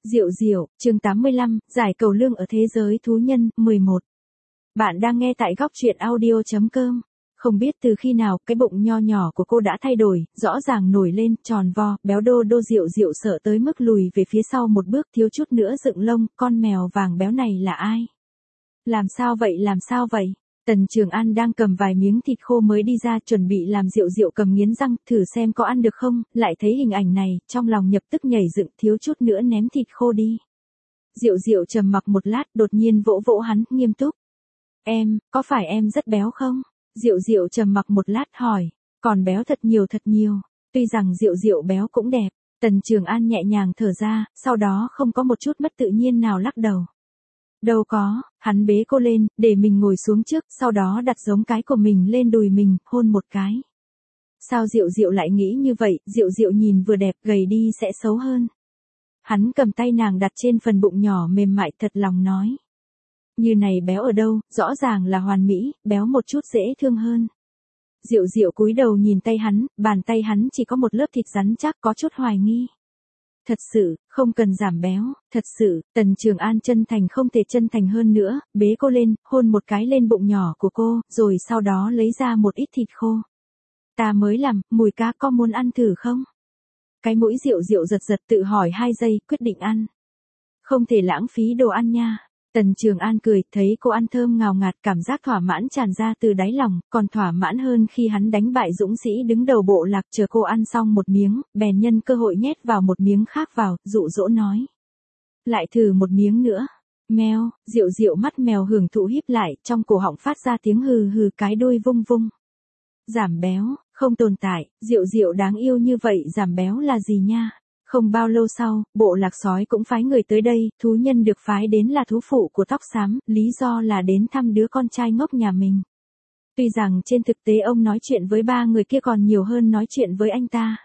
Diệu Diệu, chương 85, giải cầu lương ở thế giới thú nhân, 11. Bạn đang nghe tại góc truyện audio.com. Không biết từ khi nào cái bụng nho nhỏ của cô đã thay đổi, rõ ràng nổi lên, tròn vo, béo đô đô. Diệu Diệu sợ tới mức lùi về phía sau một bước, thiếu chút nữa dựng lông. Con mèo vàng béo này là ai? Làm sao vậy? Tần Trường An đang cầm vài miếng thịt khô mới đi ra, chuẩn bị làm Diệu Diệu cầm nghiến răng, thử xem có ăn được không, lại thấy hình ảnh này, trong lòng nhập tức nhảy dựng, thiếu chút nữa ném thịt khô đi. Diệu Diệu trầm mặc một lát, đột nhiên vỗ vỗ hắn, nghiêm túc. Có phải em rất béo không? Diệu Diệu trầm mặc một lát hỏi, còn béo thật nhiều. Tuy rằng Diệu Diệu béo cũng đẹp, Tần Trường An nhẹ nhàng thở ra, sau đó không có một chút mất tự nhiên nào lắc đầu. Đâu có, hắn bế cô lên, để mình ngồi xuống trước, sau đó đặt giống cái của mình lên đùi mình, hôn một cái. Sao Diệu Diệu lại nghĩ như vậy? Diệu Diệu nhìn vừa đẹp, gầy đi sẽ xấu hơn. Hắn cầm tay nàng đặt trên phần bụng nhỏ mềm mại, thật lòng nói. Như này béo ở đâu, rõ ràng là hoàn mỹ, béo một chút dễ thương hơn. Diệu Diệu cúi đầu nhìn tay hắn, bàn tay hắn chỉ có một lớp thịt rắn chắc, có chút hoài nghi. Thật sự, không cần giảm béo, thật sự. Tần Trường An chân thành không thể chân thành hơn nữa, bế cô lên, hôn một cái lên bụng nhỏ của cô, rồi sau đó lấy ra một ít thịt khô. Ta mới làm, mùi cá, có muốn ăn thử không? Cái mũi Diệu Diệu giật tự hỏi 2 giây, quyết định ăn. Không thể lãng phí đồ ăn nha. Tần Trường An cười, thấy cô ăn thơm ngào ngạt, cảm giác thỏa mãn tràn ra từ đáy lòng, còn thỏa mãn hơn khi hắn đánh bại dũng sĩ đứng đầu bộ lạc. Chờ cô ăn xong một miếng, bèn nhân cơ hội nhét vào một miếng khác vào, dụ dỗ nói. Lại thử một miếng nữa. Meo. Diệu Diệu mắt mèo hưởng thụ híp lại, trong cổ họng phát ra tiếng hừ hừ, cái đuôi vung vung. Giảm béo, không tồn tại, Diệu Diệu đáng yêu như vậy, giảm béo là gì nha? Không bao lâu sau, bộ lạc sói cũng phái người tới đây, thú nhân được phái đến là thú phụ của tóc xám, lý do là đến thăm đứa con trai ngốc nhà mình. Tuy rằng trên thực tế ông nói chuyện với 3 người kia còn nhiều hơn nói chuyện với anh ta.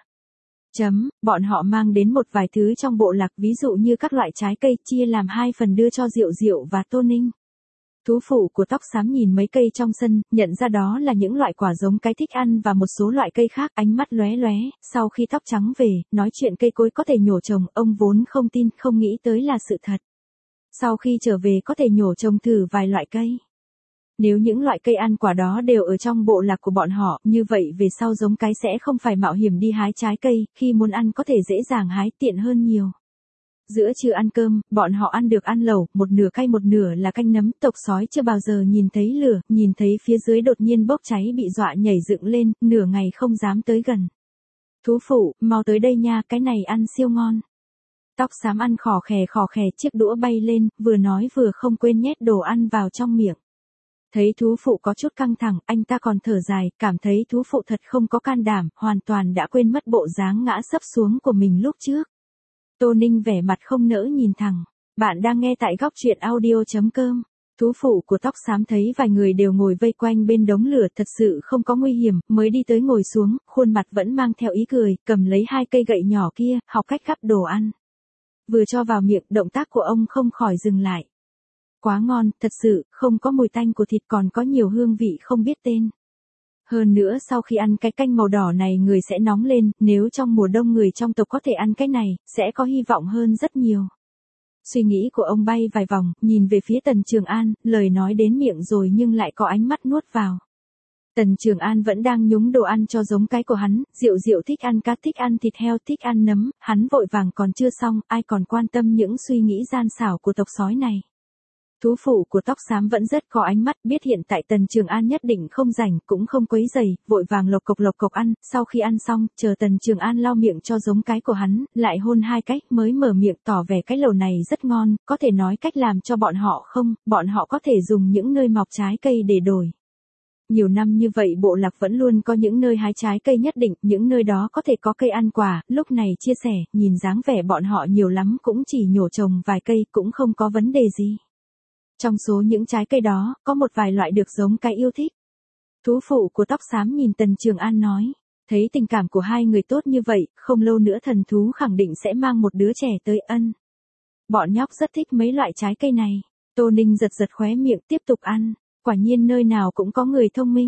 Bọn họ mang đến một vài thứ trong bộ lạc, ví dụ như các loại trái cây, chia làm 2 phần đưa cho Diệu Diệu và Tô Ninh. Thú phụ của tóc xám nhìn mấy cây trong sân, nhận ra đó là những loại quả giống cái thích ăn và một số loại cây khác, ánh mắt lóe lóe. Sau khi tóc trắng về, nói chuyện cây cối có thể nhổ trồng, ông vốn không tin, không nghĩ tới là sự thật. Sau khi trở về có thể nhổ trồng thử vài loại cây. Nếu những loại cây ăn quả đó đều ở trong bộ lạc của bọn họ, như vậy về sau giống cái sẽ không phải mạo hiểm đi hái trái cây, khi muốn ăn có thể dễ dàng hái, tiện hơn nhiều. Giữa trưa ăn cơm, bọn họ ăn được ăn lẩu, một nửa cay một nửa là canh nấm. Tộc sói chưa bao giờ nhìn thấy lửa, nhìn thấy phía dưới đột nhiên bốc cháy bị dọa nhảy dựng lên, nửa ngày không dám tới gần. Thú phụ, mau tới đây nha, cái này ăn siêu ngon. Tóc xám ăn khò khè, chiếc đũa bay lên, vừa nói vừa không quên nhét đồ ăn vào trong miệng. Thấy thú phụ có chút căng thẳng, anh ta còn thở dài, cảm thấy thú phụ thật không có can đảm, hoàn toàn đã quên mất bộ dáng ngã sấp xuống của mình lúc trước. Tô Ninh vẻ mặt không nỡ nhìn thẳng. Bạn đang nghe tại góc truyện audio.com. Thú phụ của tóc xám thấy vài người đều ngồi vây quanh bên đống lửa, thật sự không có nguy hiểm, mới đi tới ngồi xuống, khuôn mặt vẫn mang theo ý cười, cầm lấy 2 cây gậy nhỏ kia, học cách gắp đồ ăn. Vừa cho vào miệng, động tác của ông không khỏi dừng lại. Quá ngon, thật sự, không có mùi tanh của thịt, còn có nhiều hương vị không biết tên. Hơn nữa sau khi ăn cái canh màu đỏ này người sẽ nóng lên, nếu trong mùa đông người trong tộc có thể ăn cái này, sẽ có hy vọng hơn rất nhiều. Suy nghĩ của ông bay vài vòng, nhìn về phía Tần Trường An, lời nói đến miệng rồi nhưng lại có ánh mắt nuốt vào. Tần Trường An vẫn đang nhúng đồ ăn cho giống cái của hắn, Diệu Diệu thích ăn cá, thích ăn thịt heo, thích ăn nấm, hắn vội vàng còn chưa xong, ai còn quan tâm những suy nghĩ gian xảo của tộc sói này. Thú phụ của tóc xám vẫn rất có ánh mắt, biết hiện tại Tần Trường An nhất định không rảnh, cũng không quấy rầy, vội vàng lộc cộc ăn. Sau khi ăn xong, chờ Tần Trường An lau miệng cho giống cái của hắn, lại hôn 2 cái, mới mở miệng tỏ vẻ cái lẩu này rất ngon, có thể nói cách làm cho bọn họ không, bọn họ có thể dùng những nơi mọc trái cây để đổi. Nhiều năm như vậy bộ lạc vẫn luôn có những nơi hái trái cây nhất định, những nơi đó có thể có cây ăn quả, lúc này chia sẻ, nhìn dáng vẻ bọn họ nhiều lắm cũng chỉ nhổ trồng vài cây, cũng không có vấn đề gì. Trong số những trái cây đó, có một vài loại được giống cái yêu thích. Thú phụ của tóc xám nhìn Tần Trường An nói, thấy tình cảm của 2 người tốt như vậy, không lâu nữa thần thú khẳng định sẽ mang một đứa trẻ tới ân. Bọn nhóc rất thích mấy loại trái cây này. Tô Ninh giật khóe miệng tiếp tục ăn, quả nhiên nơi nào cũng có người thông minh.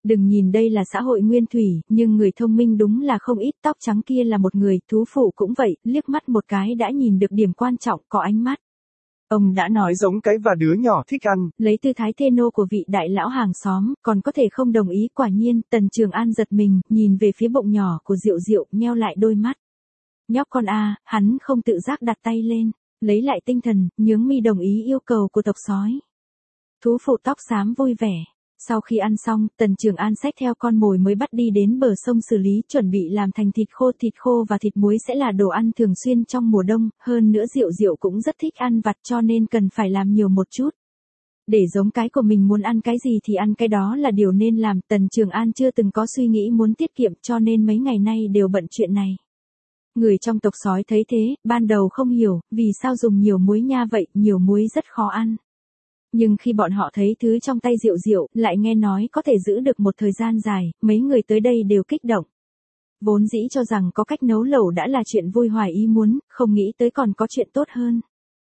Đừng nhìn đây là xã hội nguyên thủy, nhưng người thông minh đúng là không ít, tóc trắng kia là một người, thú phụ cũng vậy, liếc mắt một cái đã nhìn được điểm quan trọng, có ánh mắt. Ông đã nói Giống cái và đứa nhỏ thích ăn. Lấy tư thái thê nô của vị đại lão hàng xóm, còn có thể không đồng ý. Quả nhiên, Tần Trường An giật mình, nhìn về phía bụng nhỏ của Diệu Diệu, nheo lại đôi mắt. Nhóc con a, hắn không tự giác đặt tay lên, lấy lại tinh thần, nhướng mi đồng ý yêu cầu của tộc sói. Thú phụ tóc xám vui vẻ. Sau khi ăn xong, Tần Trường An xách theo con mồi mới bắt đi đến bờ sông xử lý, chuẩn bị làm thành thịt khô và thịt muối sẽ là đồ ăn thường xuyên trong mùa đông, hơn nữa Diệu Diệu cũng rất thích ăn vặt cho nên cần phải làm nhiều một chút. Để giống cái của mình muốn ăn cái gì thì ăn cái đó là điều nên làm, Tần Trường An chưa từng có suy nghĩ muốn tiết kiệm cho nên mấy ngày nay đều bận chuyện này. Người trong tộc sói thấy thế, ban đầu không hiểu, vì sao dùng nhiều muối nha vậy, nhiều muối rất khó ăn. Nhưng khi bọn họ thấy thứ trong tay Diệu Diệu, lại nghe nói có thể giữ được một thời gian dài, mấy người tới đây đều kích động. Vốn dĩ cho rằng có cách nấu lẩu đã là chuyện vui ngoài ý muốn, không nghĩ tới còn có chuyện tốt hơn.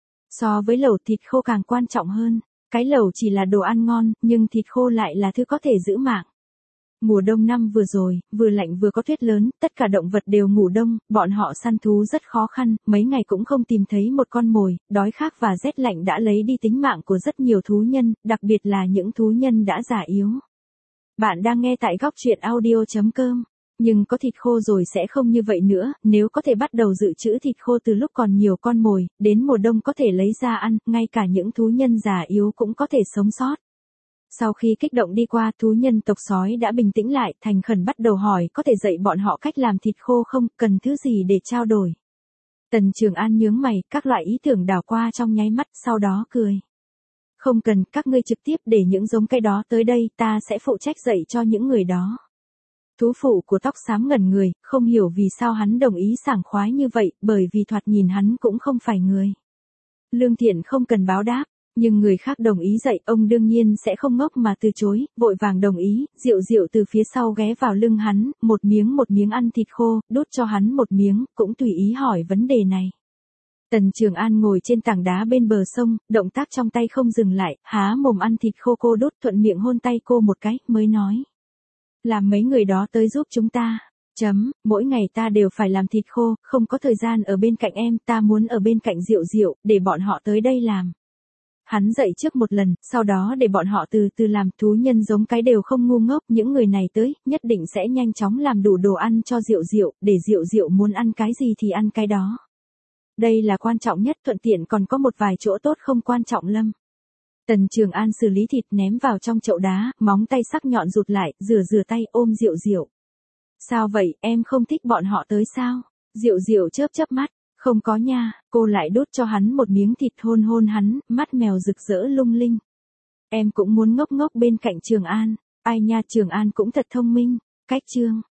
So với lẩu thịt khô càng quan trọng hơn, cái lẩu chỉ là đồ ăn ngon, nhưng thịt khô lại là thứ có thể giữ mạng. Mùa đông năm vừa rồi, vừa lạnh vừa có tuyết lớn, tất cả động vật đều ngủ đông, bọn họ săn thú rất khó khăn, mấy ngày cũng không tìm thấy một con mồi, đói khát và rét lạnh đã lấy đi tính mạng của rất nhiều thú nhân, đặc biệt là những thú nhân đã già yếu. Bạn đang nghe tại góc truyện audio.com. Nhưng có thịt khô rồi sẽ không như vậy nữa, nếu có thể bắt đầu dự trữ thịt khô từ lúc còn nhiều con mồi, đến mùa đông có thể lấy ra ăn, ngay cả những thú nhân già yếu cũng có thể sống sót. Sau khi kích động đi qua, thú nhân tộc sói đã bình tĩnh lại, thành khẩn bắt đầu hỏi có thể dạy bọn họ cách làm thịt khô không, cần thứ gì để trao đổi. Tần Trường An nhướng mày, các loại ý tưởng đảo qua trong nháy mắt, sau đó cười. Không cần, các ngươi trực tiếp để những giống cây đó tới đây, ta sẽ phụ trách dạy cho những người đó. Thú phụ của tóc xám ngẩn người, không hiểu vì sao hắn đồng ý sảng khoái như vậy, bởi vì thoạt nhìn hắn cũng không phải người lương thiện không cần báo đáp. Nhưng người khác đồng ý dạy, ông đương nhiên sẽ không ngốc mà từ chối, vội vàng đồng ý. Diệu Diệu từ phía sau ghé vào lưng hắn, một miếng ăn thịt khô, đút cho hắn một miếng, cũng tùy ý hỏi vấn đề này. Tần Trường An ngồi trên tảng đá bên bờ sông, động tác trong tay không dừng lại, há mồm ăn thịt khô, cô đút thuận miệng hôn tay cô một cái, mới nói. Làm mấy người đó tới giúp chúng ta. Mỗi ngày ta đều phải làm thịt khô, không có thời gian ở bên cạnh em, ta muốn ở bên cạnh Diệu Diệu, để bọn họ tới đây làm. Hắn dạy trước một lần, sau đó để bọn họ từ từ làm, thú nhân giống cái đều không ngu ngốc, những người này tới, nhất định sẽ nhanh chóng làm đủ đồ ăn cho Diệu Diệu, để Diệu Diệu muốn ăn cái gì thì ăn cái đó. Đây là quan trọng nhất, thuận tiện còn có một vài chỗ tốt không quan trọng lâm. Tần Trường An xử lý thịt ném vào trong chậu đá, móng tay sắc nhọn rụt lại, rửa tay ôm Diệu Diệu. Sao vậy, em không thích bọn họ tới sao? Diệu Diệu chớp mắt. Không có nha, cô lại đút cho hắn một miếng thịt, hôn hắn, mắt mèo rực rỡ lung linh. Em cũng muốn ngốc bên cạnh Trường An. Ai nha, Trường An cũng thật thông minh. Cách chương.